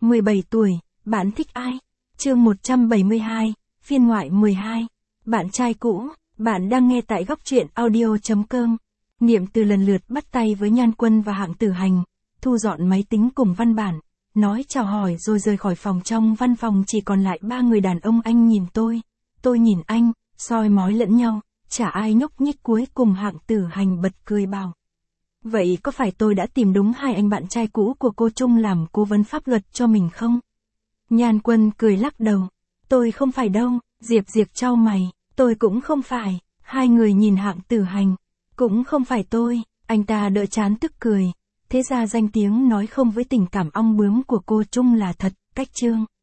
17 tuổi, bạn thích ai? Chương 172, phiên ngoại 12. Bạn trai cũ, bạn đang nghe tại góc truyện audio.com. Niệm Từ lần lượt bắt tay với Nhan Quân và Hạng Tử Hành, thu dọn máy tính cùng văn bản, nói chào hỏi rồi rời khỏi phòng. Trong văn phòng chỉ còn lại ba người đàn ông. Anh nhìn tôi nhìn anh, soi mói lẫn nhau, chả ai nhúc nhích. Cuối cùng Hạng Tử Hành bật cười bảo: vậy có phải tôi đã tìm đúng hai anh bạn trai cũ của cô Trung làm cố vấn pháp luật cho mình không? Nhan Quân cười lắc đầu: tôi không phải đâu. Diệp chau mày: tôi cũng không phải. Hai người nhìn Hạng Tử Hành: cũng không phải tôi. Anh ta đỡ chán tức cười: thế ra danh tiếng nói không với tình cảm ong bướm của cô Trung là thật. Cách chương